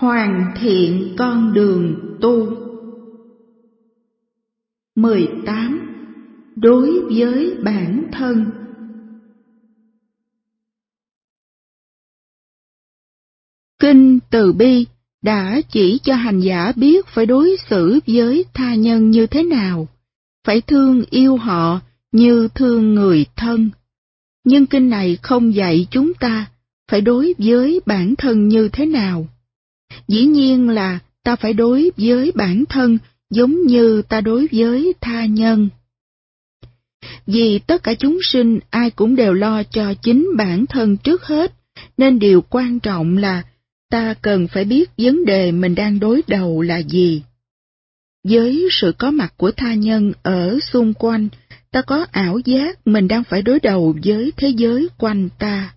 Hoàn thiện con đường tu. 18. Đối với bản thân. Kinh Từ Bi đã chỉ cho hành giả biết phải đối xử với tha nhân như thế nào, phải thương yêu họ như thương người thân. Nhưng kinh này không dạy chúng ta phải đối với bản thân như thế nào. Dĩ nhiên là ta phải đối với bản thân giống như ta đối với tha nhân. Vì tất cả chúng sinh ai cũng đều lo cho chính bản thân trước hết, nên điều quan trọng là ta cần phải biết vấn đề mình đang đối đầu là gì. Với sự có mặt của tha nhân ở xung quanh, ta có ảo giác mình đang phải đối đầu với thế giới quanh ta.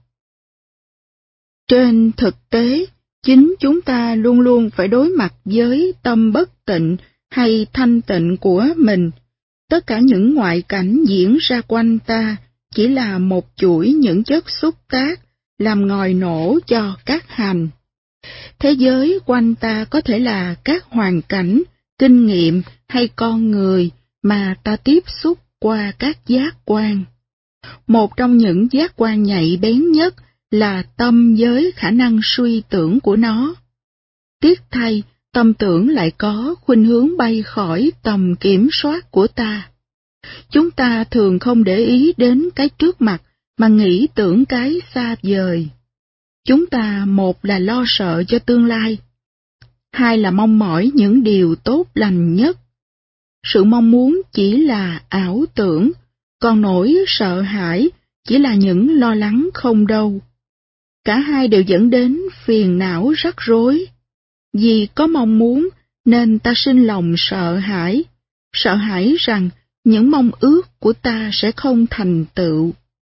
Trên thực tế, chính chúng ta luôn luôn phải đối mặt với tâm bất tịnh hay thanh tịnh của mình. Tất cả những ngoại cảnh diễn ra quanh ta chỉ là một chuỗi những chất xúc tác làm ngòi nổ cho các hành. Thế giới quanh ta có thể là các hoàn cảnh, kinh nghiệm hay con người mà ta tiếp xúc qua các giác quan. Một trong những giác quan nhạy bén nhất là tâm với khả năng suy tưởng của nó. Tiếc thay, tâm tưởng lại có khuynh hướng bay khỏi tầm kiểm soát của ta. Chúng ta thường không để ý đến cái trước mặt mà nghĩ tưởng cái xa vời. Chúng ta một là lo sợ cho tương lai, hai là mong mỏi những điều tốt lành nhất. Sự mong muốn chỉ là ảo tưởng, còn nỗi sợ hãi chỉ là những lo lắng không đâu. Cả hai đều dẫn đến phiền não rắc rối. Vì có mong muốn nên ta sinh lòng sợ hãi rằng những mong ước của ta sẽ không thành tựu.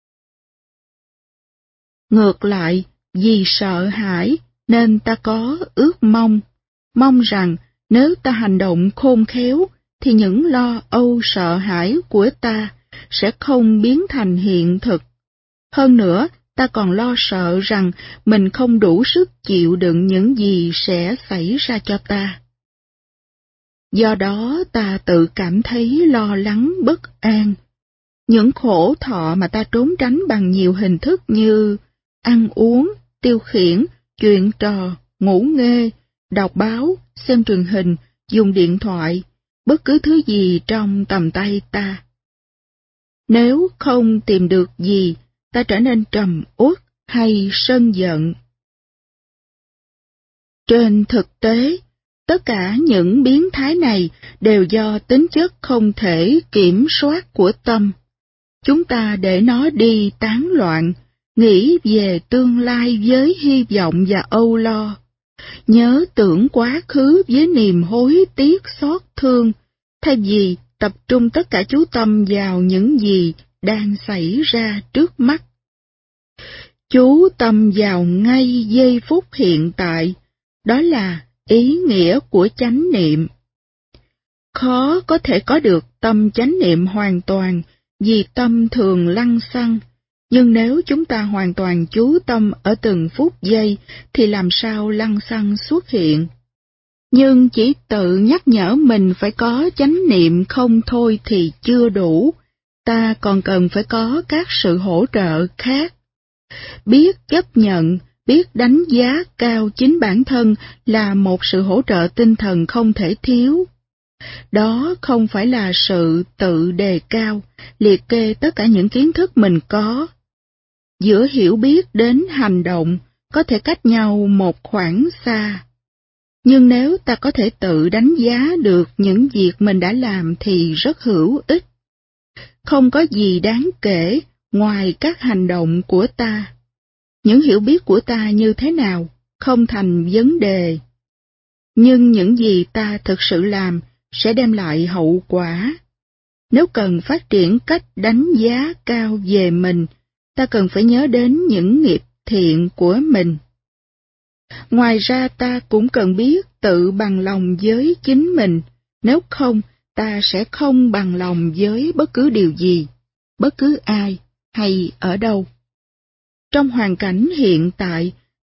Ngược lại, vì sợ hãi nên ta có ước mong rằng nếu ta hành động khôn khéo thì những lo âu sợ hãi của ta sẽ không biến thành hiện thực. Hơn nữa, ta còn lo sợ rằng mình không đủ sức chịu đựng những gì sẽ xảy ra cho ta. Do đó ta tự cảm thấy lo lắng bất an. Những khổ thọ mà ta trốn tránh bằng nhiều hình thức như ăn uống, tiêu khiển, chuyện trò, ngủ nghê, đọc báo, xem truyền hình, dùng điện thoại, bất cứ thứ gì trong tầm tay ta. Nếu không tìm được gì, ta trở nên trầm uất hay sân giận. Trên thực tế, tất cả những biến thái này đều do tính chất không thể kiểm soát của tâm. Chúng ta để nó đi tán loạn, nghĩ về tương lai với hy vọng và âu lo, nhớ tưởng quá khứ với niềm hối tiếc xót thương, thay vì tập trung tất cả chú tâm vào những gì đang xảy ra trước mắt. Chú tâm vào ngay giây phút hiện tại, đó là ý nghĩa của chánh niệm. Khó có thể có được tâm chánh niệm hoàn toàn vì tâm thường lăng xăng, nhưng nếu chúng ta hoàn toàn chú tâm ở từng phút giây thì làm sao lăng xăng xuất hiện. Nhưng chỉ tự nhắc nhở mình phải có chánh niệm không thôi thì chưa đủ, ta còn cần phải có các sự hỗ trợ khác. Biết chấp nhận, biết đánh giá cao chính bản thân là một sự hỗ trợ tinh thần không thể thiếu. Đó không phải là sự tự đề cao, liệt kê tất cả những kiến thức mình có. Giữa hiểu biết đến hành động có thể cách nhau một khoảng xa. Nhưng nếu ta có thể tự đánh giá được những việc mình đã làm thì rất hữu ích. Không có gì đáng kể ngoài các hành động của ta. Những hiểu biết của ta như thế nào không thành vấn đề. Nhưng những gì ta thực sự làm sẽ đem lại hậu quả. Nếu cần phát triển cách đánh giá cao về mình, ta cần phải nhớ đến những nghiệp thiện của mình. Ngoài ra ta cũng cần biết tự bằng lòng với chính mình, nếu không ta sẽ không bằng lòng với bất cứ điều gì, bất cứ ai hay ở đâu. Trong hoàn cảnh hiện tại,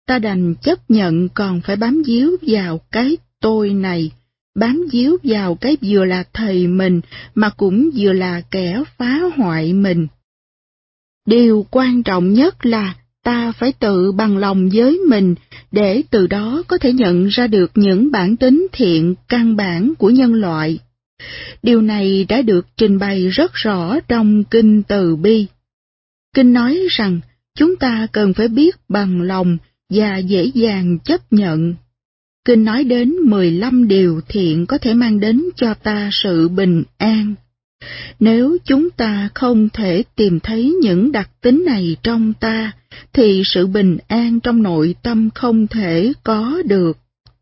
ta đành chấp nhận còn phải bám víu vào cái tôi này, bám víu vào cái vừa là thầy mình mà cũng vừa là kẻ phá hoại mình. Điều quan trọng nhất là ta phải tự bằng lòng với mình để từ đó có thể nhận ra được những bản tính thiện căn bản của nhân loại. Điều này đã được trình bày rất rõ trong Kinh Từ Bi. Kinh nói rằng chúng ta cần phải biết bằng lòng và dễ dàng chấp nhận. Kinh nói đến 15 điều thiện có thể mang đến cho ta sự bình an. Nếu chúng ta không thể tìm thấy những đặc tính này trong ta, thì sự bình an trong nội tâm không thể có được.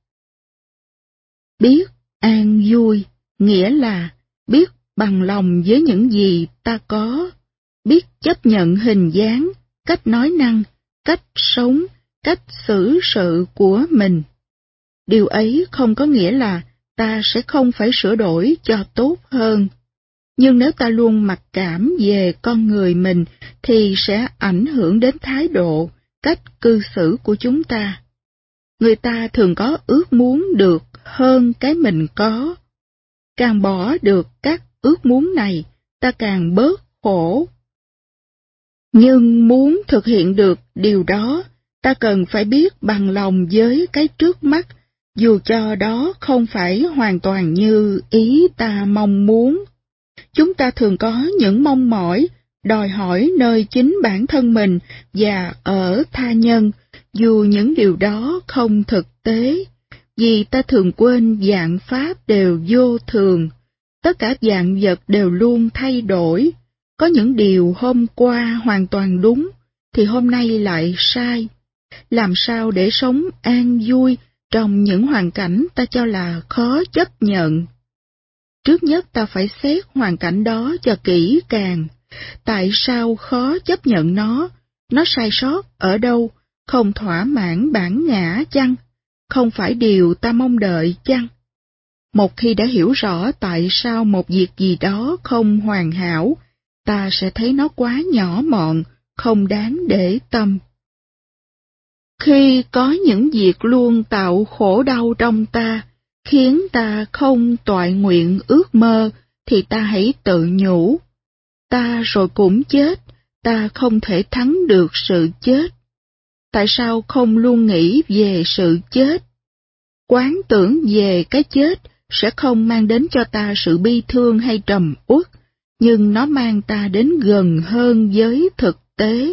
Biết an vui, nghĩa là biết bằng lòng với những gì ta có, biết chấp nhận hình dáng, cách nói năng, cách sống, cách xử sự của mình. Điều ấy không có nghĩa là ta sẽ không phải sửa đổi cho tốt hơn. Nhưng nếu ta luôn mặc cảm về con người mình thì sẽ ảnh hưởng đến thái độ, cách cư xử của chúng ta. Người ta thường có ước muốn được hơn cái mình có. Càng bỏ được các ước muốn này, ta càng bớt khổ. Nhưng muốn thực hiện được điều đó, ta cần phải biết bằng lòng với cái trước mắt, dù cho đó không phải hoàn toàn như ý ta mong muốn. Chúng ta thường có những mong mỏi, đòi hỏi nơi chính bản thân mình và ở tha nhân, dù những điều đó không thực tế, vì ta thường quên vạn pháp đều vô thường, tất cả vạn vật đều luôn thay đổi, có những điều hôm qua hoàn toàn đúng, thì hôm nay lại sai. Làm sao để sống an vui trong những hoàn cảnh ta cho là khó chấp nhận? Trước nhất ta phải xét hoàn cảnh đó cho kỹ càng. Tại sao khó chấp nhận nó? Nó sai sót ở đâu? Không thỏa mãn bản ngã chăng? Không phải điều ta mong đợi chăng? Một khi đã hiểu rõ tại sao một việc gì đó không hoàn hảo, ta sẽ thấy nó quá nhỏ mọn, không đáng để tâm. Khi có những việc luôn tạo khổ đau trong ta, khiến ta không toại nguyện ước mơ, thì ta hãy tự nhủ. Ta rồi cũng chết, ta không thể thắng được sự chết. Tại sao không luôn nghĩ về sự chết? Quán tưởng về cái chết sẽ không mang đến cho ta sự bi thương hay trầm uất, nhưng nó mang ta đến gần hơn với thực tế.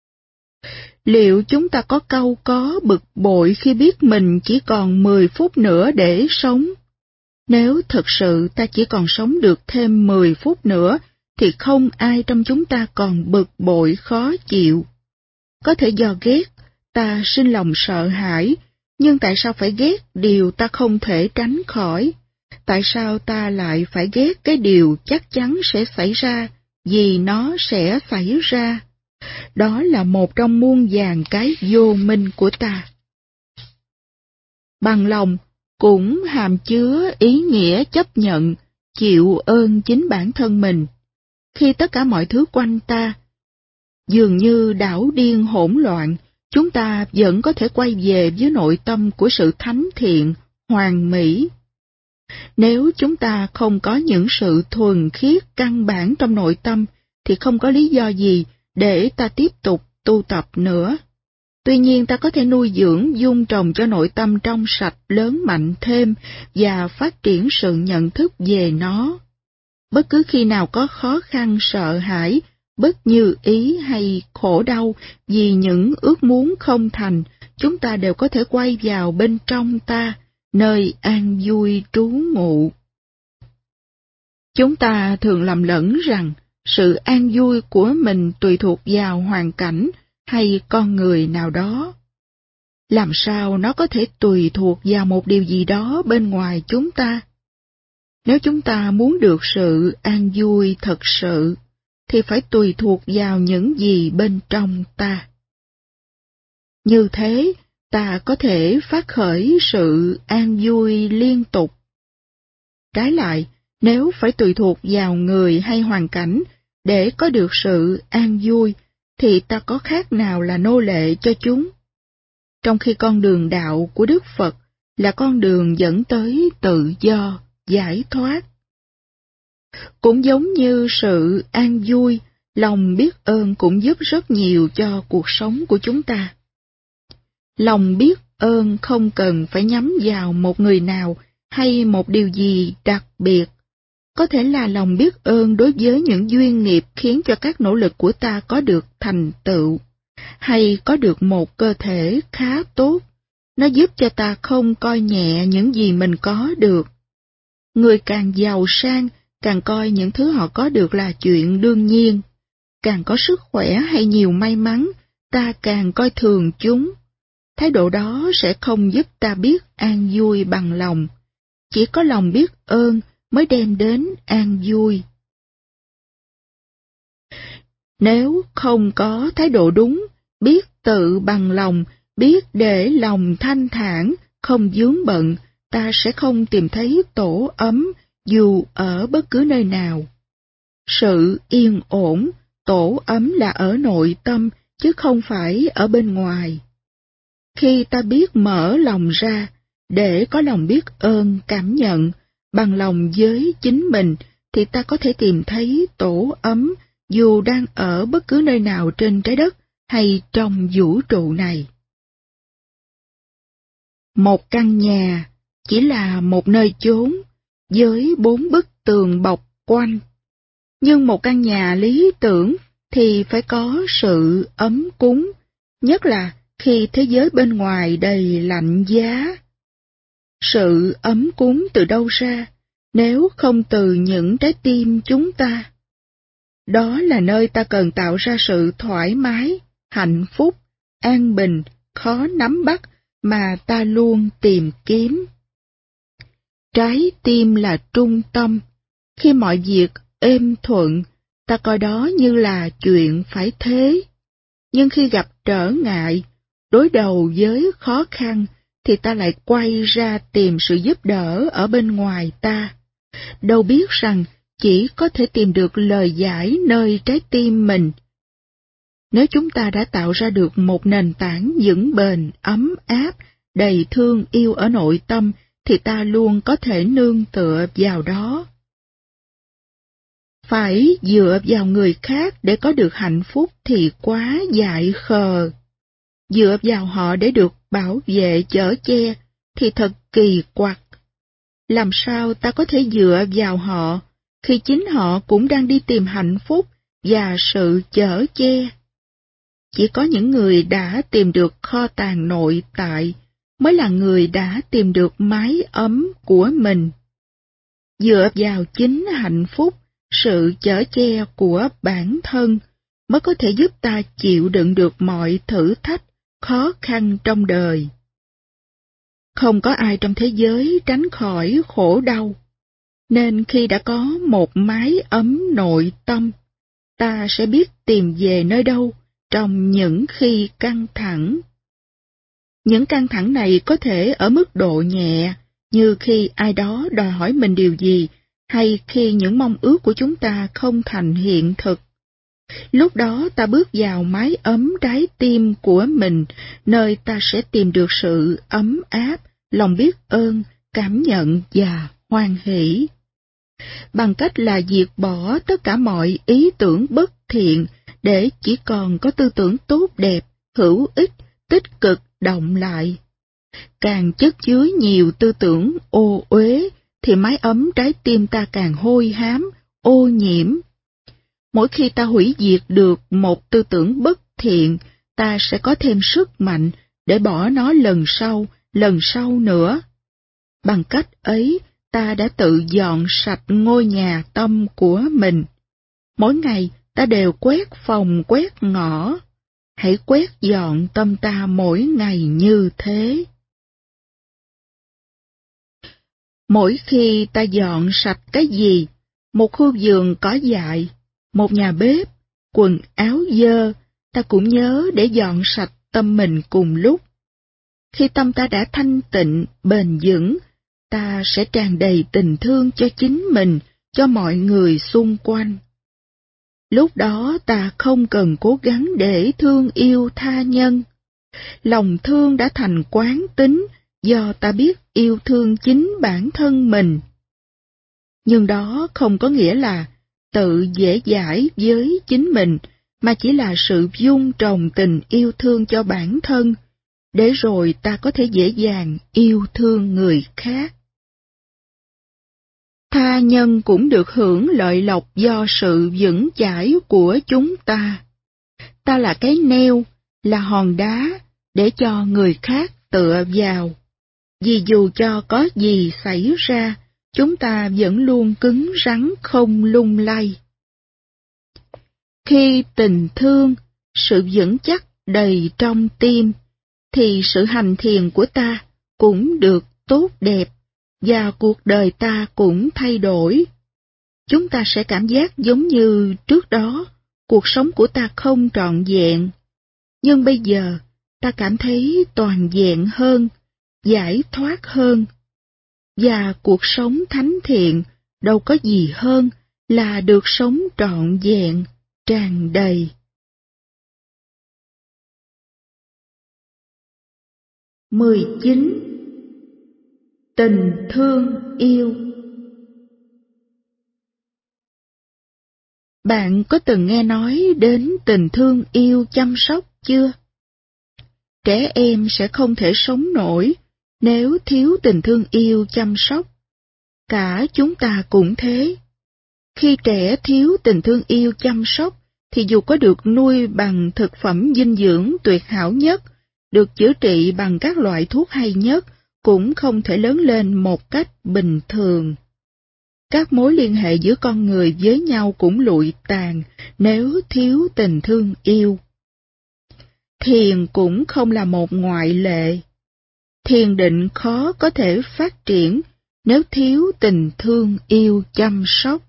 Liệu chúng ta có cau có bực bội khi biết mình chỉ còn 10 phút nữa để sống? Nếu thực sự ta chỉ còn sống được thêm 10 phút nữa, thì không ai trong chúng ta còn bực bội khó chịu. Có thể do ghét, ta sinh lòng sợ hãi, nhưng tại sao phải ghét điều ta không thể tránh khỏi? Tại sao ta lại phải ghét cái điều chắc chắn sẽ xảy ra, vì nó sẽ xảy ra? Đó là một trong muôn vàn cái vô minh của ta. Bằng lòng cũng hàm chứa ý nghĩa chấp nhận, chịu ơn chính bản thân mình. Khi tất cả mọi thứ quanh ta dường như đảo điên hỗn loạn, chúng ta vẫn có thể quay về với nội tâm của sự thánh thiện, hoàn mỹ. Nếu chúng ta không có những sự thuần khiết căn bản trong nội tâm, thì không có lý do gì để ta tiếp tục tu tập nữa. Tuy nhiên ta có thể nuôi dưỡng dung trồng cho nội tâm trong sạch lớn mạnh thêm và phát triển sự nhận thức về nó. Bất cứ khi nào có khó khăn sợ hãi, bất như ý hay khổ đau vì những ước muốn không thành, chúng ta đều có thể quay vào bên trong ta, nơi an vui trú ngụ. Chúng ta thường lầm lẫn rằng sự an vui của mình tùy thuộc vào hoàn cảnh hay con người nào đó. Làm sao nó có thể tùy thuộc vào một điều gì đó bên ngoài chúng ta? Nếu chúng ta muốn được sự an vui thật sự, thì phải tùy thuộc vào những gì bên trong ta. Như thế, ta có thể phát khởi sự an vui liên tục. Trái lại, nếu phải tùy thuộc vào người hay hoàn cảnh để có được sự an vui, thì ta có khác nào là nô lệ cho chúng? trong khi con đường đạo của Đức Phật là con đường dẫn tới tự do, giải thoát. Cũng giống như sự an vui, lòng biết ơn cũng giúp rất nhiều cho cuộc sống của chúng ta. Lòng biết ơn không cần phải nhắm vào một người nào hay một điều gì đặc biệt. Có thể là lòng biết ơn đối với những duyên nghiệp khiến cho các nỗ lực của ta có được thành tựu, hay có được một cơ thể khá tốt. Nó giúp cho ta không coi nhẹ những gì mình có được. Người càng giàu sang, càng coi những thứ họ có được là chuyện đương nhiên. Càng có sức khỏe hay nhiều may mắn, ta càng coi thường chúng. Thái độ đó sẽ không giúp ta biết an vui bằng lòng. Chỉ có lòng biết ơn mới đem đến an vui. Nếu không có thái độ đúng, biết tự bằng lòng, biết để lòng thanh thản, không vướng bận, ta sẽ không tìm thấy tổ ấm dù ở bất cứ nơi nào. Sự yên ổn, tổ ấm là ở nội tâm, chứ không phải ở bên ngoài. Khi ta biết mở lòng ra, để có lòng biết ơn, cảm nhận, bằng lòng với chính mình, thì ta có thể tìm thấy tổ ấm, dù đang ở bất cứ nơi nào trên trái đất hay trong vũ trụ này. Một căn nhà chỉ là một nơi chốn, với 4 bức tường bọc quanh. Nhưng một căn nhà lý tưởng thì phải có sự ấm cúng, nhất là khi thế giới bên ngoài đầy lạnh giá. Sự ấm cúng từ đâu ra, nếu không từ những trái tim chúng ta? Đó là nơi ta cần tạo ra sự thoải mái, hạnh phúc, an bình, khó nắm bắt mà ta luôn tìm kiếm. Trái tim là trung tâm. Khi mọi việc êm thuận, ta coi đó như là chuyện phải thế. Nhưng khi gặp trở ngại, đối đầu với khó khăn, thì ta lại quay ra tìm sự giúp đỡ ở bên ngoài ta. Đâu biết rằng chỉ có thể tìm được lời giải nơi trái tim mình. Nếu chúng ta đã tạo ra được một nền tảng vững bền, ấm áp, đầy thương yêu ở nội tâm, thì ta luôn có thể nương tựa vào đó. Phải dựa vào người khác để có được hạnh phúc thì quá dại khờ. Dựa vào họ để được bảo vệ chở che thì thật kỳ quặc. Làm sao ta có thể dựa vào họ khi chính họ cũng đang đi tìm hạnh phúc và sự chở che? Chỉ có những người đã tìm được kho tàng nội tại mới là người đã tìm được mái ấm của mình. Dựa vào chính hạnh phúc, sự chở che của bản thân mới có thể giúp ta chịu đựng được mọi thử thách, khó khăn trong đời. Không có ai trong thế giới tránh khỏi khổ đau, nên khi đã có một mái ấm nội tâm, ta sẽ biết tìm về nơi đâu trong những khi căng thẳng. Những căng thẳng này có thể ở mức độ nhẹ, như khi ai đó đòi hỏi mình điều gì, hay khi những mong ước của chúng ta không thành hiện thực. Lúc đó ta bước vào mái ấm trái tim của mình, nơi ta sẽ tìm được sự ấm áp, lòng biết ơn, cảm nhận và hoan hỷ. Bằng cách là diệt bỏ tất cả mọi ý tưởng bất thiện, để chỉ còn có tư tưởng tốt đẹp, hữu ích, tích cực động lại. Càng chất chứa nhiều tư tưởng ô uế, thì mái ấm trái tim ta càng hôi hám, ô nhiễm. Mỗi khi ta hủy diệt được một tư tưởng bất thiện, ta sẽ có thêm sức mạnh để bỏ nó lần sau nữa. Bằng cách ấy, ta đã tự dọn sạch ngôi nhà tâm của mình. Mỗi ngày, ta đều quét phòng quét ngõ. Hãy quét dọn tâm ta mỗi ngày như thế. Mỗi khi ta dọn sạch cái gì, một khu vườn cỏ dại, một nhà bếp, quần áo dơ, ta cũng nhớ để dọn sạch tâm mình cùng lúc. Khi tâm ta đã thanh tịnh, bền vững, ta sẽ tràn đầy tình thương cho chính mình, cho mọi người xung quanh. Lúc đó ta không cần cố gắng để thương yêu tha nhân. Lòng thương đã thành quán tính do ta biết yêu thương chính bản thân mình. Nhưng đó không có nghĩa là tự dễ dãi với chính mình, mà chỉ là sự vun trồng tình yêu thương cho bản thân, để rồi ta có thể dễ dàng yêu thương người khác. Tha nhân cũng được hưởng lợi lộc do sự vững chãi của chúng ta. Ta là cái neo, là hòn đá, để cho người khác tựa vào. Vì dù cho có gì xảy ra, chúng ta vẫn luôn cứng rắn không lung lay. Khi tình thương, sự vững chắc đầy trong tim, thì sự hành thiền của ta cũng được tốt đẹp, và cuộc đời ta cũng thay đổi. Chúng ta sẽ cảm giác giống như trước đó, cuộc sống của ta không trọn vẹn. Nhưng bây giờ, ta cảm thấy toàn vẹn hơn, giải thoát hơn. Và cuộc sống thánh thiện đâu có gì hơn là được sống trọn vẹn, tràn đầy. 19. Tình thương yêu. Bạn có từng nghe nói đến tình thương yêu chăm sóc chưa? Trẻ em sẽ không thể sống nổi nếu thiếu tình thương yêu chăm sóc. Cả chúng ta cũng thế. Khi trẻ thiếu tình thương yêu chăm sóc, thì dù có được nuôi bằng thực phẩm dinh dưỡng tuyệt hảo nhất, được chữa trị bằng các loại thuốc hay nhất, cũng không thể lớn lên một cách bình thường. Các mối liên hệ giữa con người với nhau cũng lụi tàn nếu thiếu tình thương yêu. Thiền cũng không là một ngoại lệ. Thiền định khó có thể phát triển nếu thiếu tình thương yêu chăm sóc.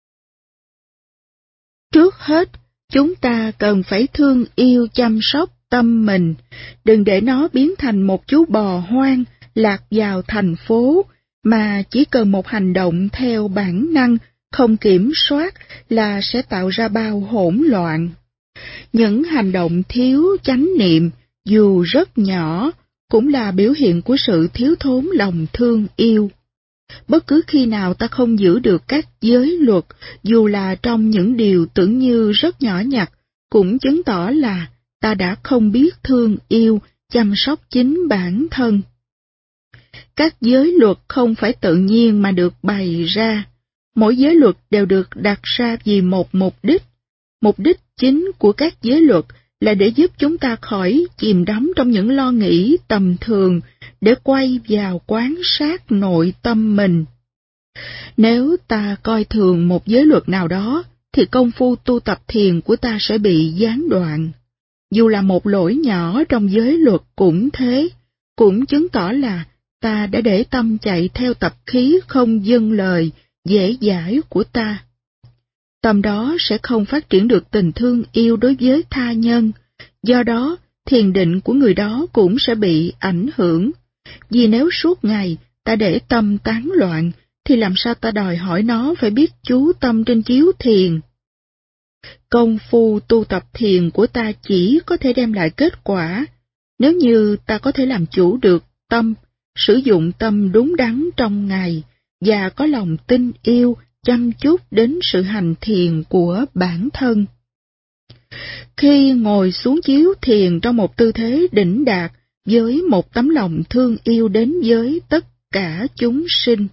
Trước hết, chúng ta cần phải thương yêu chăm sóc tâm mình, đừng để nó biến thành một chú bò hoang lạc vào thành phố, mà chỉ cần một hành động theo bản năng, không kiểm soát là sẽ tạo ra bao hỗn loạn. Những hành động thiếu chánh niệm, dù rất nhỏ, cũng là biểu hiện của sự thiếu thốn lòng thương yêu. Bất cứ khi nào ta không giữ được các giới luật, dù là trong những điều tưởng như rất nhỏ nhặt, cũng chứng tỏ là ta đã không biết thương yêu, chăm sóc chính bản thân. Các giới luật không phải tự nhiên mà được bày ra. Mỗi giới luật đều được đặt ra vì một mục đích. Mục đích chính của các giới luật là để giúp chúng ta khỏi chìm đắm trong những lo nghĩ tầm thường, để quay vào quan sát nội tâm mình. Nếu ta coi thường một giới luật nào đó, thì công phu tu tập thiền của ta sẽ bị gián đoạn. Dù là một lỗi nhỏ trong giới luật cũng thế, cũng chứng tỏ là ta đã để tâm chạy theo tập khí không vâng lời, dễ dãi của ta. Tâm đó sẽ không phát triển được tình thương yêu đối với tha nhân, do đó thiền định của người đó cũng sẽ bị ảnh hưởng. Vì nếu suốt ngày ta để tâm tán loạn, thì làm sao ta đòi hỏi nó phải biết chú tâm trên chiếu thiền. Công phu tu tập thiền của ta chỉ có thể đem lại kết quả nếu như ta có thể làm chủ được tâm, sử dụng tâm đúng đắn trong ngày, và có lòng tin yêu, chăm chút đến sự hành thiền của bản thân. Khi ngồi xuống chiếu thiền trong một tư thế đỉnh đạt, với một tấm lòng thương yêu đến với tất cả chúng sinh.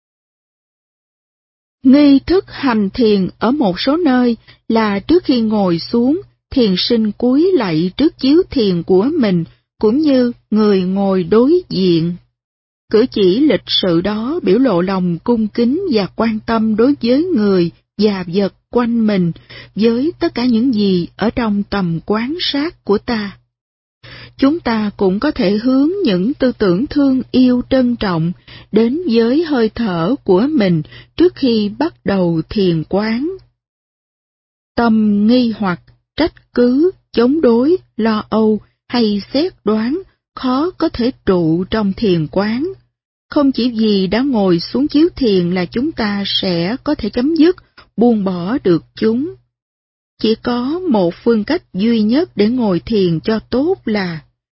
Nghi thức hành thiền ở một số nơi là trước khi ngồi xuống, thiền sinh cúi lạy trước chiếu thiền của mình, cũng như người ngồi đối diện. Cử chỉ lịch sự đó biểu lộ lòng cung kính và quan tâm đối với người và vật quanh mình, với tất cả những gì ở trong tầm quan sát của ta. Chúng ta cũng có thể hướng những tư tưởng thương yêu trân trọng đến với hơi thở của mình trước khi bắt đầu thiền quán. Tâm nghi hoặc, trách cứ, chống đối, lo âu hay xét đoán khó có thể trụ trong thiền quán. Không chỉ vì đã ngồi xuống chiếu thiền là chúng ta sẽ có thể chấm dứt, buông bỏ được chúng. Chỉ có một phương cách duy nhất để ngồi thiền cho tốt là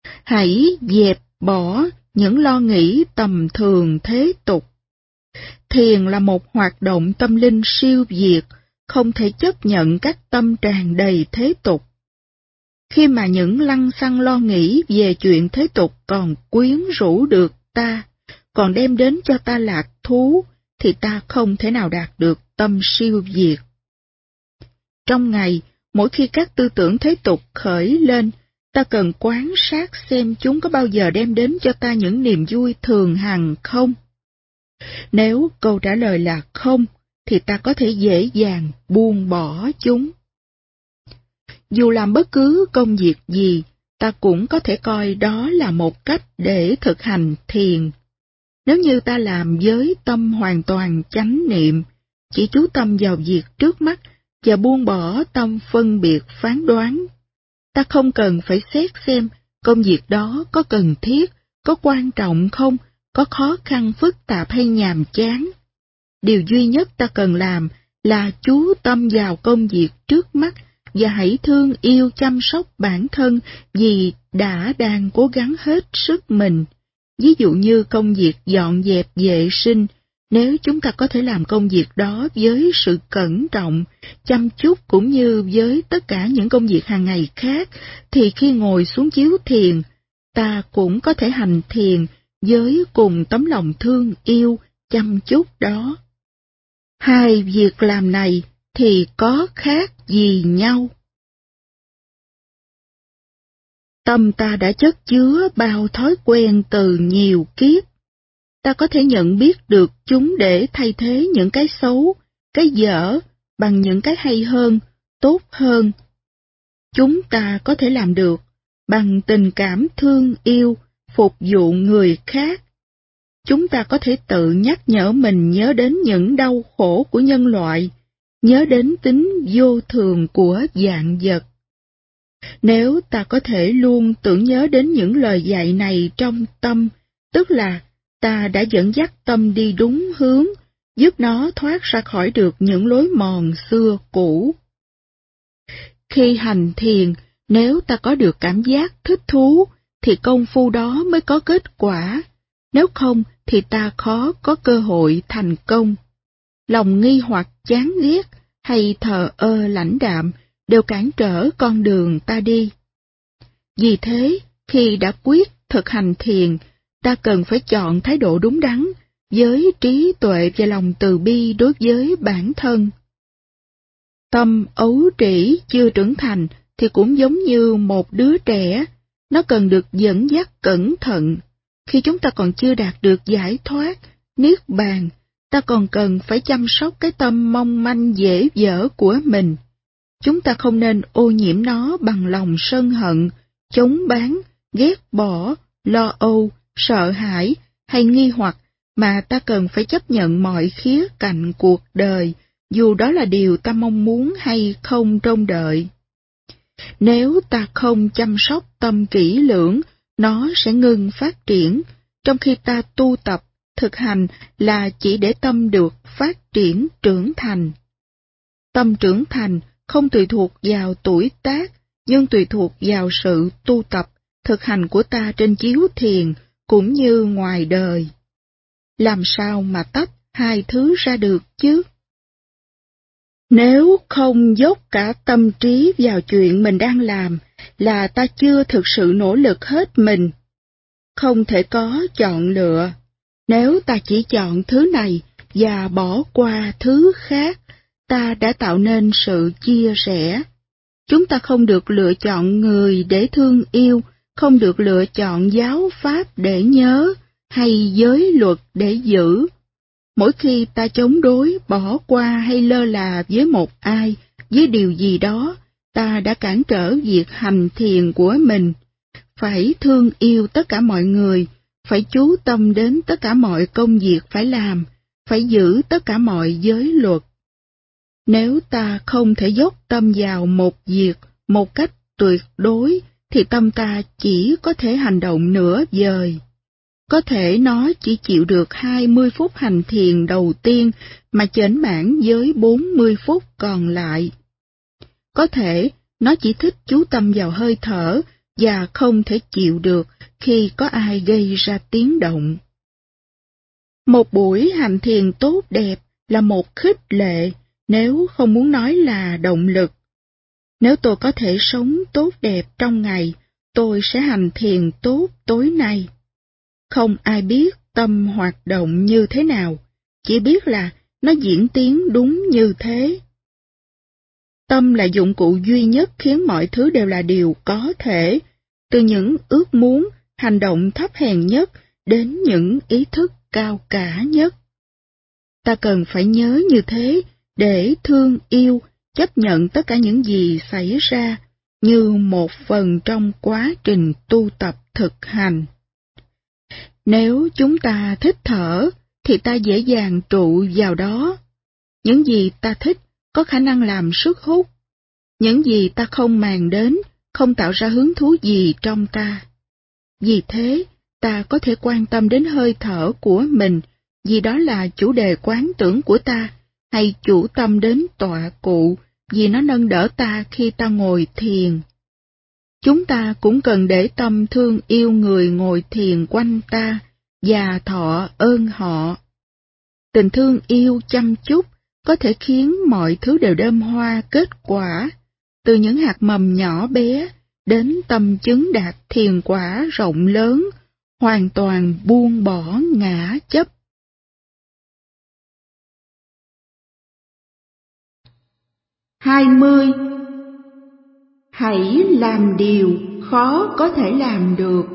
Hãy dẹp bỏ những lo nghĩ tầm thường thế tục. Thiền là một hoạt động tâm linh siêu việt, không thể chấp nhận các tâm tràn đầy thế tục. Khi mà những lăng xăng lo nghĩ về chuyện thế tục còn quyến rũ được ta, còn đem đến cho ta lạc thú, thì ta không thể nào đạt được tâm siêu việt. Trong ngày, mỗi khi các tư tưởng thế tục khởi lên, ta cần quan sát xem chúng có bao giờ đem đến cho ta những niềm vui thường hằng không? Nếu câu trả lời là không, thì ta có thể dễ dàng buông bỏ chúng. Dù làm bất cứ công việc gì, ta cũng có thể coi đó là một cách để thực hành thiền. Nếu như ta làm với tâm hoàn toàn chánh niệm, chỉ chú tâm vào việc trước mắt và buông bỏ tâm phân biệt phán đoán, ta không cần phải xét xem công việc đó có cần thiết, có quan trọng không, có khó khăn phức tạp hay nhàm chán. Điều duy nhất ta cần làm là chú tâm vào công việc trước mắt và hãy thương yêu chăm sóc bản thân vì đã đang cố gắng hết sức mình. Ví dụ như công việc dọn dẹp vệ sinh, nếu chúng ta có thể làm công việc đó với sự cẩn trọng, chăm chút cũng như với tất cả những công việc hàng ngày khác, thì khi ngồi xuống chiếu thiền, ta cũng có thể hành thiền với cùng tấm lòng thương yêu, chăm chút đó. Hai việc làm này thì có khác gì nhau? Tâm ta đã chất chứa bao thói quen từ nhiều kiếp. Ta có thể nhận biết được chúng để thay thế những cái xấu, cái dở bằng những cái hay hơn, tốt hơn. Chúng ta có thể làm được bằng tình cảm thương yêu, phục vụ người khác. Chúng ta có thể tự nhắc nhở mình nhớ đến những đau khổ của nhân loại, nhớ đến tính vô thường của vạn vật. Nếu ta có thể luôn tưởng nhớ đến những lời dạy này trong tâm, tức là ta đã dẫn dắt tâm đi đúng hướng, giúp nó thoát ra khỏi được những lối mòn xưa cũ. Khi hành thiền, nếu ta có được cảm giác thích thú, thì công phu đó mới có kết quả. Nếu không, thì ta khó có cơ hội thành công. Lòng nghi hoặc chán ghét hay thờ ơ lãnh đạm đều cản trở con đường ta đi. Vì thế, khi đã quyết thực hành thiền, ta cần phải chọn thái độ đúng đắn, với trí tuệ và lòng từ bi đối với bản thân. Tâm ấu trĩ chưa trưởng thành thì cũng giống như một đứa trẻ, nó cần được dẫn dắt cẩn thận. Khi chúng ta còn chưa đạt được giải thoát, niết bàn, ta còn cần phải chăm sóc cái tâm mong manh dễ dở của mình. Chúng ta không nên ô nhiễm nó bằng lòng sân hận, chống bán, ghét bỏ, lo âu, sợ hãi hay nghi hoặc, mà ta cần phải chấp nhận mọi khía cạnh cuộc đời, dù đó là điều ta mong muốn hay không trông đợi. Nếu ta không chăm sóc tâm kỹ lưỡng, nó sẽ ngừng phát triển, trong khi ta tu tập, thực hành là chỉ để tâm được phát triển trưởng thành. Tâm trưởng thành không tùy thuộc vào tuổi tác, nhưng tùy thuộc vào sự tu tập, thực hành của ta trên chiếu thiền cũng như ngoài đời. Làm sao mà tách hai thứ ra được chứ? Nếu không dốc cả tâm trí vào chuyện mình đang làm, là ta chưa thực sự nỗ lực hết mình. Không thể có chọn lựa. Nếu ta chỉ chọn thứ này và bỏ qua thứ khác, ta đã tạo nên sự chia rẽ. Chúng ta không được lựa chọn người để thương yêu, không được lựa chọn giáo pháp để nhớ, hay giới luật để giữ. Mỗi khi ta chống đối, bỏ qua hay lơ là với một ai, với điều gì đó, ta đã cản trở việc hành thiền của mình. Phải thương yêu tất cả mọi người, phải chú tâm đến tất cả mọi công việc phải làm, phải giữ tất cả mọi giới luật. Nếu ta không thể dốc tâm vào một việc một cách tuyệt đối, thì tâm ta chỉ có thể hành động nửa vời. Có thể nó chỉ chịu được 20 phút hành thiền đầu tiên mà chểnh mãn với 40 phút còn lại. Có thể nó chỉ thích chú tâm vào hơi thở và không thể chịu được khi có ai gây ra tiếng động. Một buổi hành thiền tốt đẹp là một khích lệ, nếu không muốn nói là động lực. Nếu tôi có thể sống tốt đẹp trong ngày, tôi sẽ hành thiền tốt tối nay. Không ai biết tâm hoạt động như thế nào, chỉ biết là nó diễn tiến đúng như thế. Tâm là dụng cụ duy nhất khiến mọi thứ đều là điều có thể, từ những ước muốn, hành động thấp hèn nhất đến những ý thức cao cả nhất. Ta cần phải nhớ như thế để thương yêu, chấp nhận tất cả những gì xảy ra như một phần trong quá trình tu tập thực hành. Nếu chúng ta thích thở, thì ta dễ dàng trụ vào đó. Những gì ta thích có khả năng làm sức hút. Những gì ta không màng đến, không tạo ra hứng thú gì trong ta. Vì thế, ta có thể quan tâm đến hơi thở của mình, vì đó là chủ đề quán tưởng của ta, hay chủ tâm đến tọa cụ, vì nó nâng đỡ ta khi ta ngồi thiền. Chúng ta cũng cần để tâm thương yêu người ngồi thiền quanh ta, và thọ ơn họ. Tình thương yêu chăm chút có thể khiến mọi thứ đều đơm hoa kết quả, từ những hạt mầm nhỏ bé đến tâm chứng đạt thiền quả rộng lớn, hoàn toàn buông bỏ ngã chấp. 20. Hãy làm điều khó có thể làm được.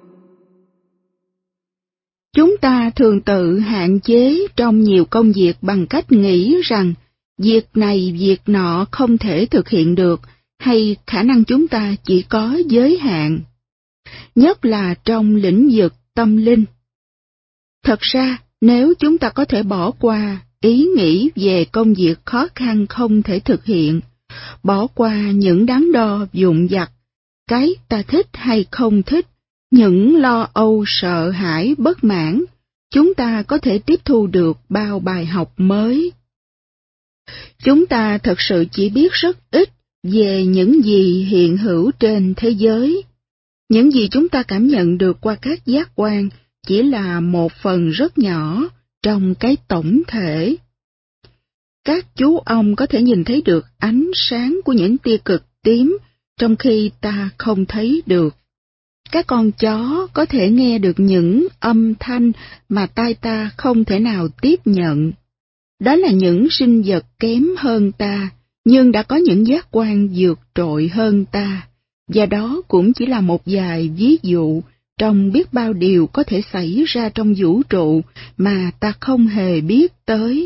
Chúng ta thường tự hạn chế trong nhiều công việc bằng cách nghĩ rằng việc này việc nọ không thể thực hiện được, hay khả năng chúng ta chỉ có giới hạn. Nhất là trong lĩnh vực tâm linh. Thật ra, nếu chúng ta có thể bỏ qua ý nghĩ về công việc khó khăn không thể thực hiện, bỏ qua những đắn đo vụn vặt, cái ta thích hay không thích, những lo âu sợ hãi bất mãn, chúng ta có thể tiếp thu được bao bài học mới. Chúng ta thật sự chỉ biết rất ít về những gì hiện hữu trên thế giới. Những gì chúng ta cảm nhận được qua các giác quan chỉ là một phần rất nhỏ trong cái tổng thể. Các chú ong có thể nhìn thấy được ánh sáng của những tia cực tím, trong khi ta không thấy được. Các con chó có thể nghe được những âm thanh mà tai ta không thể nào tiếp nhận. Đó là những sinh vật kém hơn ta, nhưng đã có những giác quan vượt trội hơn ta, và đó cũng chỉ là một vài ví dụ trong biết bao điều có thể xảy ra trong vũ trụ mà ta không hề biết tới.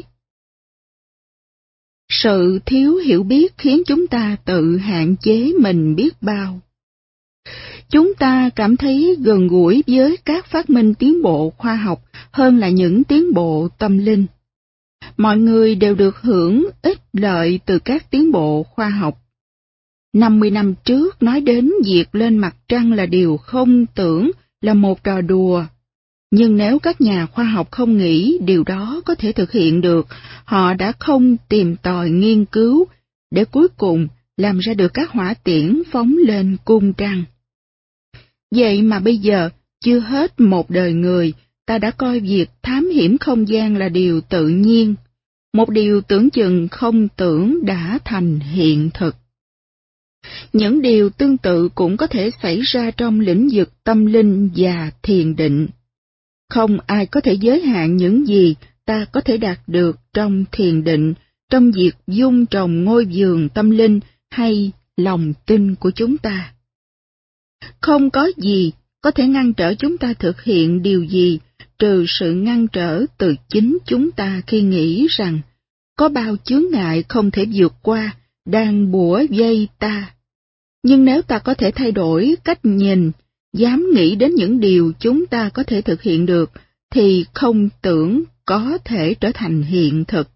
Sự thiếu hiểu biết khiến chúng ta tự hạn chế mình biết bao. Chúng ta cảm thấy gần gũi với các phát minh tiến bộ khoa học hơn là những tiến bộ tâm linh. Mọi người đều được hưởng ích lợi từ các tiến bộ khoa học. 50 năm trước nói đến việc lên mặt trăng là điều không tưởng, là một trò đùa. Nhưng nếu các nhà khoa học không nghĩ điều đó có thể thực hiện được, họ đã không tìm tòi nghiên cứu, để cuối cùng làm ra được các hỏa tiễn phóng lên cung trăng. Vậy mà bây giờ, chưa hết một đời người, ta đã coi việc thám hiểm không gian là điều tự nhiên. Một điều tưởng chừng không tưởng đã thành hiện thực. Những điều tương tự cũng có thể xảy ra trong lĩnh vực tâm linh và thiền định. Không ai có thể giới hạn những gì ta có thể đạt được trong thiền định, trong việc dung trồng ngôi vườn tâm linh hay lòng tin của chúng ta. Không có gì có thể ngăn trở chúng ta thực hiện điều gì, trừ sự ngăn trở từ chính chúng ta khi nghĩ rằng có bao chướng ngại không thể vượt qua đang bủa vây ta. Nhưng nếu ta có thể thay đổi cách nhìn, dám nghĩ đến những điều chúng ta có thể thực hiện được, thì không tưởng có thể trở thành hiện thực.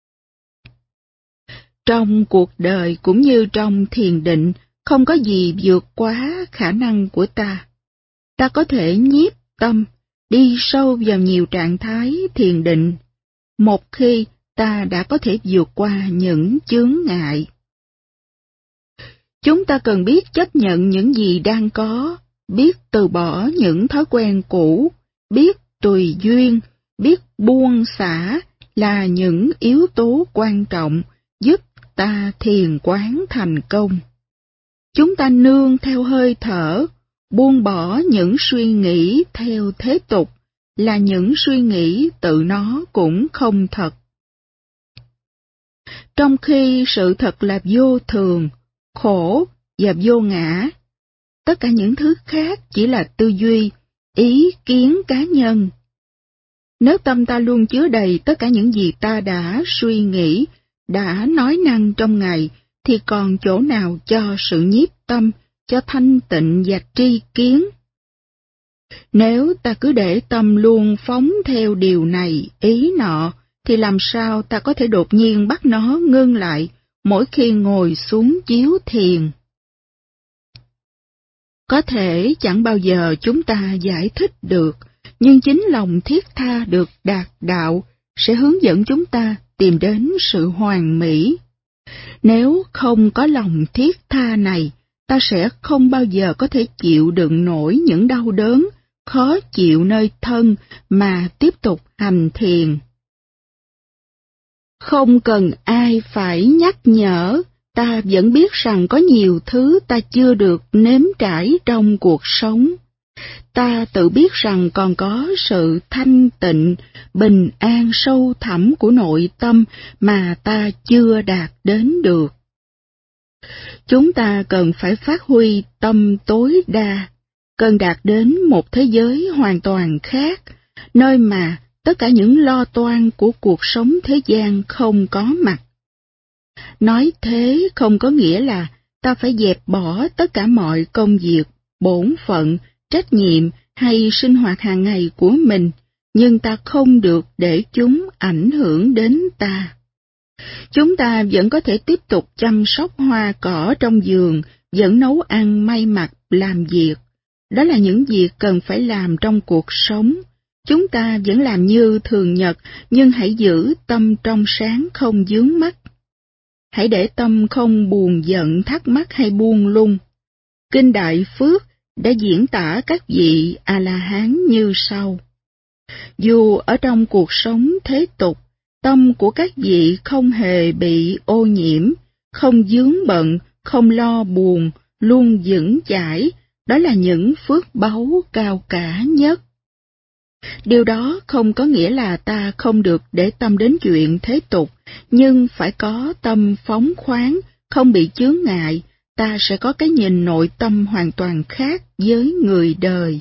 Trong cuộc đời cũng như trong thiền định, không có gì vượt quá khả năng của ta. Ta có thể nhiếp tâm, đi sâu vào nhiều trạng thái thiền định, một khi ta đã có thể vượt qua những chướng ngại. Chúng ta cần biết chấp nhận những gì đang có, biết từ bỏ những thói quen cũ, biết tùy duyên, biết buông xả là những yếu tố quan trọng giúp ta thiền quán thành công. Chúng ta nương theo hơi thở, buông bỏ những suy nghĩ theo thế tục, là những suy nghĩ tự nó cũng không thật. Trong khi sự thật là vô thường, khổ và vô ngã, tất cả những thứ khác chỉ là tư duy, ý kiến cá nhân. Nếu tâm ta luôn chứa đầy tất cả những gì ta đã suy nghĩ, đã nói năng trong ngày, thì còn chỗ nào cho sự nhiếp tâm, cho thanh tịnh và tri kiến? Nếu ta cứ để tâm luôn phóng theo điều này, ý nọ, thì làm sao ta có thể đột nhiên bắt nó ngưng lại mỗi khi ngồi xuống chiếu thiền? Có thể chẳng bao giờ chúng ta giải thích được, nhưng chính lòng thiết tha được đạt đạo sẽ hướng dẫn chúng ta tìm đến sự hoàn mỹ. Nếu không có lòng thiết tha này, ta sẽ không bao giờ có thể chịu đựng nổi những đau đớn, khó chịu nơi thân mà tiếp tục hành thiền. Không cần ai phải nhắc nhở, ta vẫn biết rằng có nhiều thứ ta chưa được nếm trải trong cuộc sống. Ta tự biết rằng còn có sự thanh tịnh, bình an sâu thẳm của nội tâm mà ta chưa đạt đến được. Chúng ta cần phải phát huy tâm tối đa, cần đạt đến một thế giới hoàn toàn khác, nơi mà tất cả những lo toan của cuộc sống thế gian không có mặt. Nói thế không có nghĩa là ta phải dẹp bỏ tất cả mọi công việc, bổn phận, trách nhiệm hay sinh hoạt hàng ngày của mình, nhưng ta không được để chúng ảnh hưởng đến ta. Chúng ta vẫn có thể tiếp tục chăm sóc hoa cỏ trong vườn, vẫn nấu ăn, may mặc, làm việc. Đó là những việc cần phải làm trong cuộc sống. Chúng ta vẫn làm như thường nhật, nhưng hãy giữ tâm trong sáng không vướng mắc. Hãy để tâm không buồn giận, thắc mắc hay buông lung. Kinh Đại Phước đã diễn tả các vị A-la-hán như sau. Dù ở trong cuộc sống thế tục, tâm của các vị không hề bị ô nhiễm, không vướng bận, không lo buồn, luôn vững chãi, đó là những phước báu cao cả nhất. Điều đó không có nghĩa là ta không được để tâm đến chuyện thế tục, nhưng phải có tâm phóng khoáng, không bị chướng ngại, ta sẽ có cái nhìn nội tâm hoàn toàn khác với người đời.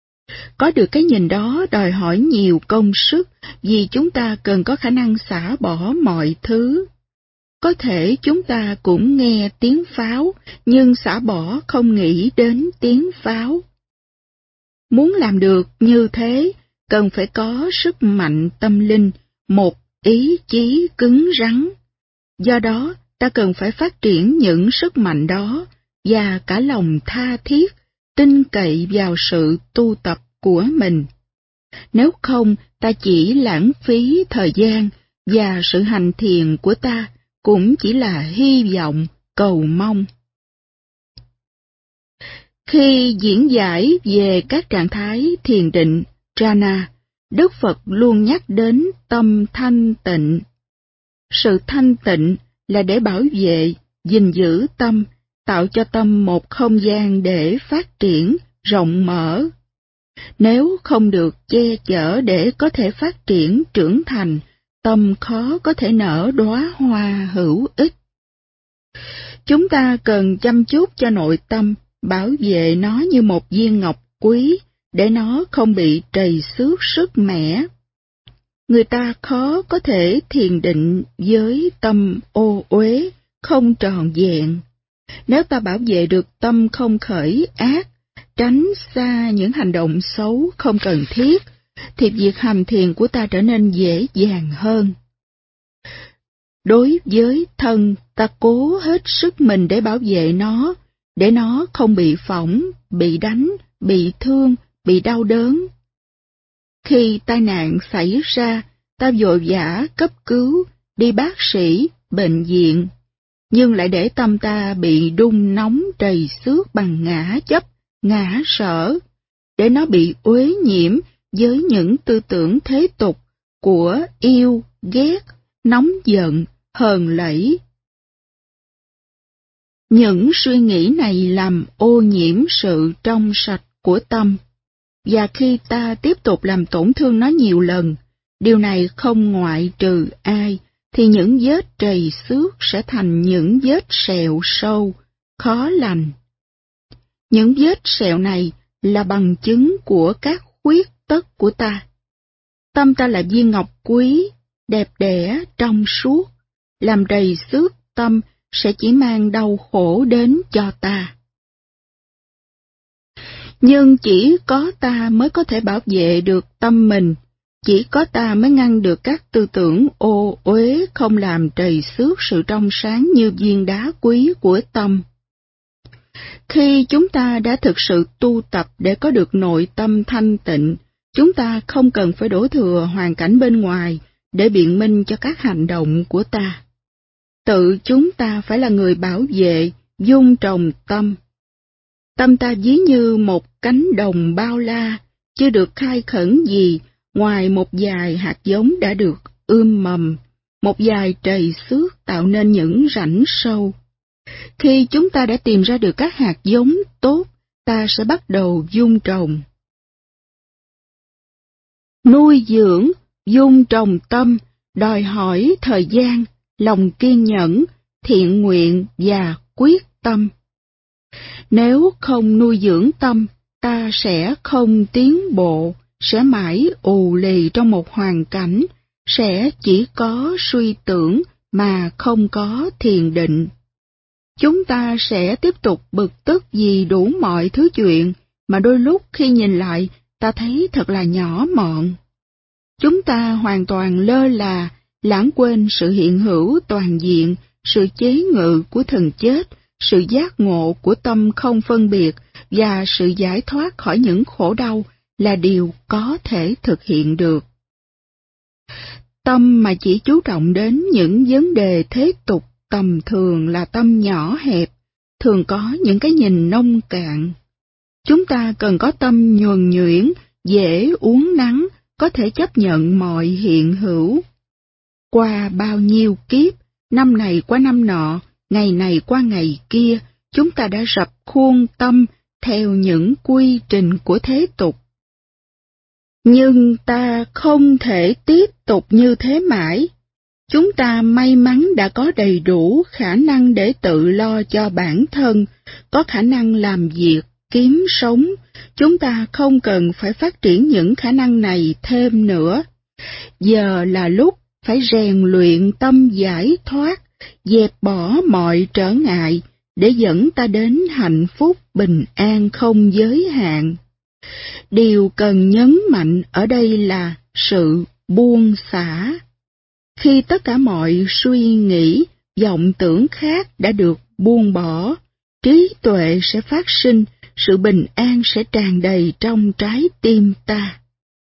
Có được cái nhìn đó đòi hỏi nhiều công sức, vì chúng ta cần có khả năng xả bỏ mọi thứ. Có thể chúng ta cũng nghe tiếng pháo, nhưng xả bỏ không nghĩ đến tiếng pháo. Muốn làm được như thế, cần phải có sức mạnh tâm linh, một ý chí cứng rắn. Do đó, ta cần phải phát triển những sức mạnh đó, và cả lòng tha thiết, tin cậy vào sự tu tập của mình. Nếu không, ta chỉ lãng phí thời gian, và sự hành thiền của ta cũng chỉ là hy vọng, cầu mong. Khi diễn giải về các trạng thái thiền định, jhana, Đức Phật luôn nhắc đến tâm thanh tịnh. Sự thanh tịnh là để bảo vệ, gìn giữ tâm, tạo cho tâm một không gian để phát triển, rộng mở. Nếu không được che chở để có thể phát triển, trưởng thành, tâm khó có thể nở đóa hoa hữu ích. Chúng ta cần chăm chút cho nội tâm, bảo vệ nó như một viên ngọc quý, để nó không bị trầy xước sức mẻ. Người ta khó có thể thiền định với tâm ô uế, không tròn vẹn. Nếu ta bảo vệ được tâm không khởi ác, tránh xa những hành động xấu không cần thiết, thì việc hành thiền của ta trở nên dễ dàng hơn. Đối với thân, ta cố hết sức mình để bảo vệ nó, để nó không bị phỏng, bị đánh, bị thương, bị đau đớn. Khi tai nạn xảy ra, ta vội vã cấp cứu, đi bác sĩ, bệnh viện. nhưng lại để tâm ta bị đun nóng trầy xước bằng ngã chấp, ngã sở, để nó bị uế nhiễm với những tư tưởng thế tục của yêu, ghét, nóng giận, hờn lẫy. Những suy nghĩ này làm ô nhiễm sự trong sạch của tâm, và khi ta tiếp tục làm tổn thương nó nhiều lần, điều này không ngoại trừ ai, thì những vết trầy xước sẽ thành những vết sẹo sâu, khó lành. Những vết sẹo này là bằng chứng của các khuyết tất của ta. Tâm ta là viên ngọc quý, đẹp đẽ, trong suốt, làm trầy xước tâm sẽ chỉ mang đau khổ đến cho ta. Nhưng chỉ có ta mới có thể bảo vệ được tâm mình, chỉ có ta mới ngăn được các tư tưởng ô uế không làm trầy xước sự trong sáng như viên đá quý của tâm. Khi chúng ta đã thực sự tu tập để có được nội tâm thanh tịnh, chúng ta không cần phải đổ thừa hoàn cảnh bên ngoài để biện minh cho các hành động của ta. Tự chúng ta phải là người bảo vệ, dung trồng tâm. Tâm ta ví như một cánh đồng bao la, chưa được khai khẩn gì ngoài một vài hạt giống đã được ươm mầm, một vài trầy xước tạo nên những rãnh sâu. Khi chúng ta đã tìm ra được các hạt giống tốt, ta sẽ bắt đầu dung trồng. Nuôi dưỡng, dung trồng tâm đòi hỏi thời gian, lòng kiên nhẫn, thiện nguyện và quyết tâm. Nếu không nuôi dưỡng tâm, ta sẽ không tiến bộ, sẽ mãi ù lì trong một hoàn cảnh, sẽ chỉ có suy tưởng mà không có thiền định. Chúng ta sẽ tiếp tục bực tức vì đủ mọi thứ chuyện mà đôi lúc khi nhìn lại ta thấy thật là nhỏ mọn. Chúng ta hoàn toàn lơ là, lãng quên sự hiện hữu toàn diện, sự chế ngự của thần chết, sự giác ngộ của tâm không phân biệt và sự giải thoát khỏi những khổ đau là điều có thể thực hiện được. Tâm mà chỉ chú trọng đến những vấn đề thế tục tầm thường là tâm nhỏ hẹp, thường có những cái nhìn nông cạn. Chúng ta cần có tâm nhuần nhuyễn, dễ uốn nắn, có thể chấp nhận mọi hiện hữu. Qua bao nhiêu kiếp, năm này qua năm nọ, ngày này qua ngày kia, chúng ta đã rập khuôn tâm theo những quy trình của thế tục. Nhưng ta không thể tiếp tục như thế mãi. Chúng ta may mắn đã có đầy đủ khả năng để tự lo cho bản thân, có khả năng làm việc, kiếm sống. Chúng ta không cần phải phát triển những khả năng này thêm nữa. Giờ là lúc phải rèn luyện tâm giải thoát, dẹp bỏ mọi trở ngại, để dẫn ta đến hạnh phúc bình an không giới hạn. Điều cần nhấn mạnh ở đây là sự buông xả. Khi tất cả mọi suy nghĩ, vọng tưởng khác đã được buông bỏ, trí tuệ sẽ phát sinh, sự bình an sẽ tràn đầy trong trái tim ta.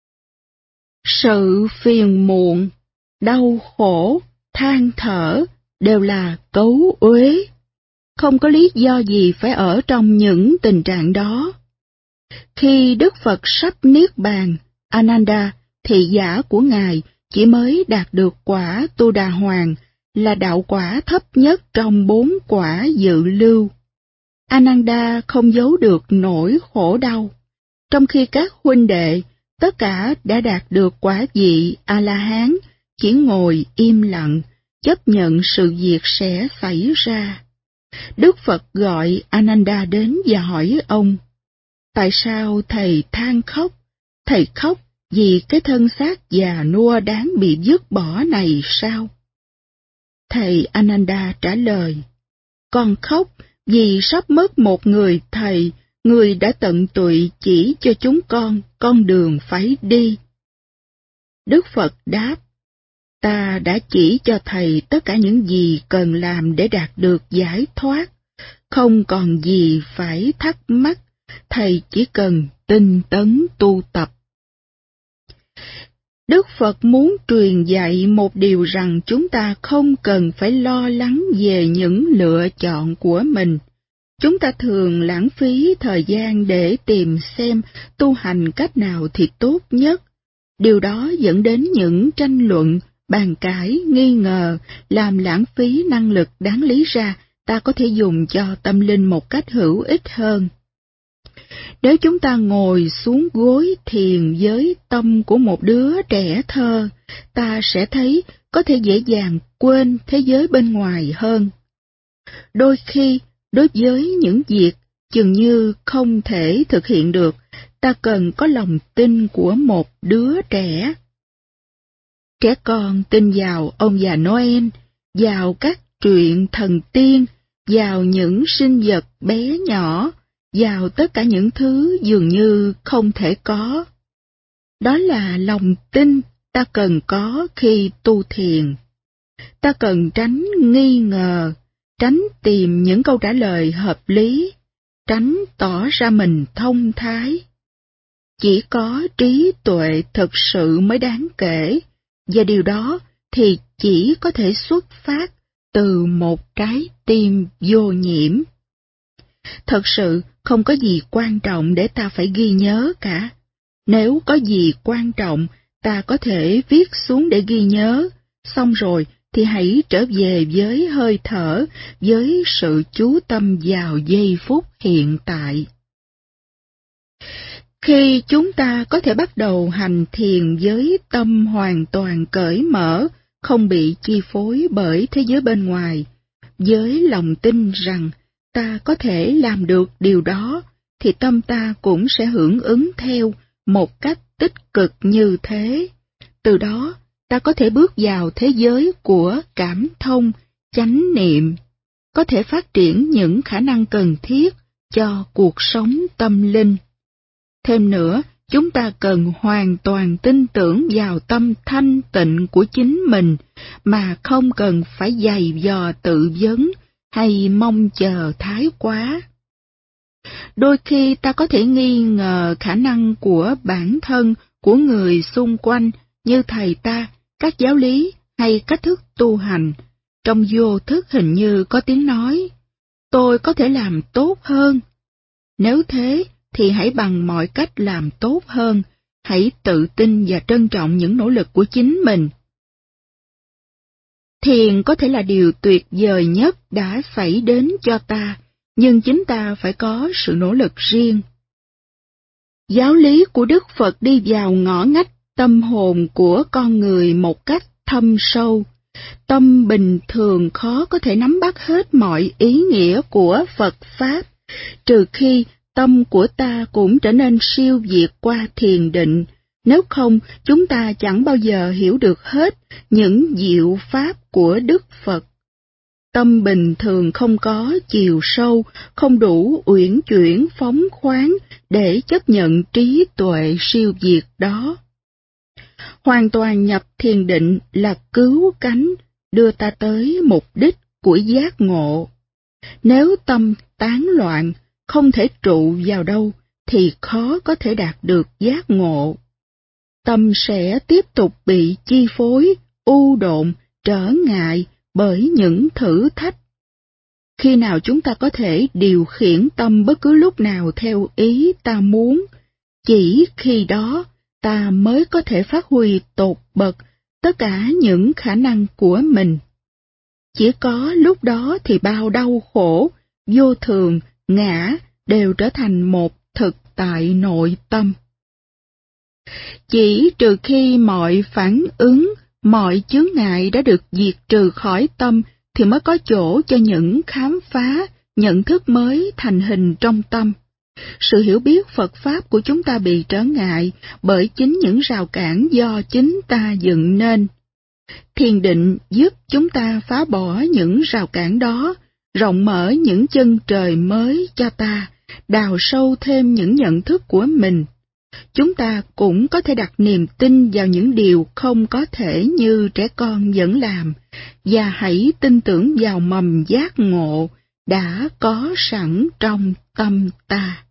Sự phiền muộn, đau khổ, than thở đều là cấu uế. Không có lý do gì phải ở trong những tình trạng đó. Khi Đức Phật sắp niết bàn, Ananda, thị giả của Ngài, chỉ mới đạt được quả Tu Đà Hoàng, là đạo quả thấp nhất trong 4 quả dự lưu. Ananda không giấu được nỗi khổ đau, trong khi các huynh đệ, tất cả đã đạt được quả vị A-la-hán, chỉ ngồi im lặng, chấp nhận sự việc sẽ xảy ra. Đức Phật gọi Ananda đến và hỏi ông, tại sao thầy than khóc? Thầy khóc vì cái thân xác già nua đáng bị dứt bỏ này sao? Thầy Ananda trả lời, con khóc vì sắp mất một người thầy, người đã tận tụy chỉ cho chúng con đường phải đi. Đức Phật đáp, ta đã chỉ cho thầy tất cả những gì cần làm để đạt được giải thoát, không còn gì phải thắc mắc, thầy chỉ cần tinh tấn tu tập. Đức Phật muốn truyền dạy một điều rằng chúng ta không cần phải lo lắng về những lựa chọn của mình. Chúng ta thường lãng phí thời gian để tìm xem tu hành cách nào thì tốt nhất. Điều đó dẫn đến những tranh luận, bàn cãi, nghi ngờ, làm lãng phí năng lực đáng lý ra ta có thể dùng cho tâm linh một cách hữu ích hơn. Nếu chúng ta ngồi xuống gối thiền với tâm của một đứa trẻ thơ, ta sẽ thấy có thể dễ dàng quên thế giới bên ngoài hơn. Đôi khi, đối với những việc dường như không thể thực hiện được, ta cần có lòng tin của một đứa trẻ. Trẻ con tin vào ông già Noel, vào các truyện thần tiên, vào những sinh vật bé nhỏ, vào tất cả những thứ dường như không thể có. Đó là lòng tin ta cần có khi tu thiền. Ta cần tránh nghi ngờ, tránh tìm những câu trả lời hợp lý, tránh tỏ ra mình thông thái. Chỉ có trí tuệ thực sự mới đáng kể, và điều đó thì chỉ có thể xuất phát từ một trái tim vô nhiễm. Thật sự không có gì quan trọng để ta phải ghi nhớ cả. Nếu có gì quan trọng, ta có thể viết xuống để ghi nhớ, xong rồi thì hãy trở về với hơi thở, với sự chú tâm vào giây phút hiện tại. Khi chúng ta có thể bắt đầu hành thiền với tâm hoàn toàn cởi mở, không bị chi phối bởi thế giới bên ngoài, với lòng tin rằng ta có thể làm được điều đó, thì tâm ta cũng sẽ hưởng ứng theo một cách tích cực như thế. Từ đó, ta có thể bước vào thế giới của cảm thông, chánh niệm, có thể phát triển những khả năng cần thiết cho cuộc sống tâm linh. Thêm nữa, chúng ta cần hoàn toàn tin tưởng vào tâm thanh tịnh của chính mình, mà không cần phải giày vò tự vấn hay mong chờ thái quá. Đôi khi ta có thể nghi ngờ khả năng của bản thân, của người xung quanh như thầy ta, các giáo lý hay cách thức tu hành. Trong vô thức hình như có tiếng nói, tôi có thể làm tốt hơn. Nếu thế, thì hãy bằng mọi cách làm tốt hơn, hãy tự tin và trân trọng những nỗ lực của chính mình. Thiền có thể là điều tuyệt vời nhất đã xảy đến cho ta, nhưng chính ta phải có sự nỗ lực riêng. Giáo lý của Đức Phật đi vào ngõ ngách tâm hồn của con người một cách thâm sâu. Tâm bình thường khó có thể nắm bắt hết mọi ý nghĩa của Phật Pháp, trừ khi tâm của ta cũng trở nên siêu việt qua thiền định, nếu không chúng ta chẳng bao giờ hiểu được hết những diệu pháp của Đức Phật. Tâm bình thường không có chiều sâu, không đủ uyển chuyển phóng khoáng để chấp nhận trí tuệ siêu việt đó. Hoàn toàn nhập thiền định là cứu cánh, đưa ta tới mục đích của giác ngộ. Nếu tâm tán loạn, không thể trụ vào đâu, thì khó có thể đạt được giác ngộ. Tâm sẽ tiếp tục bị chi phối, u độn, trở ngại bởi những thử thách. Khi nào chúng ta có thể điều khiển tâm bất cứ lúc nào theo ý ta muốn, chỉ khi đó ta mới có thể phát huy tột bậc tất cả những khả năng của mình. Chỉ có lúc đó thì bao đau khổ, vô thường, ngã đều trở thành một thực tại nội tâm. Chỉ trừ khi mọi phản ứng, mọi chướng ngại đã được diệt trừ khỏi tâm thì mới có chỗ cho những khám phá, nhận thức mới thành hình trong tâm. Sự hiểu biết Phật Pháp của chúng ta bị trở ngại bởi chính những rào cản do chính ta dựng nên. Thiền định giúp chúng ta phá bỏ những rào cản đó, rộng mở những chân trời mới cho ta, đào sâu thêm những nhận thức của mình. Chúng ta cũng có thể đặt niềm tin vào những điều không có thể như trẻ con vẫn làm, và hãy tin tưởng vào mầm giác ngộ đã có sẵn trong tâm ta.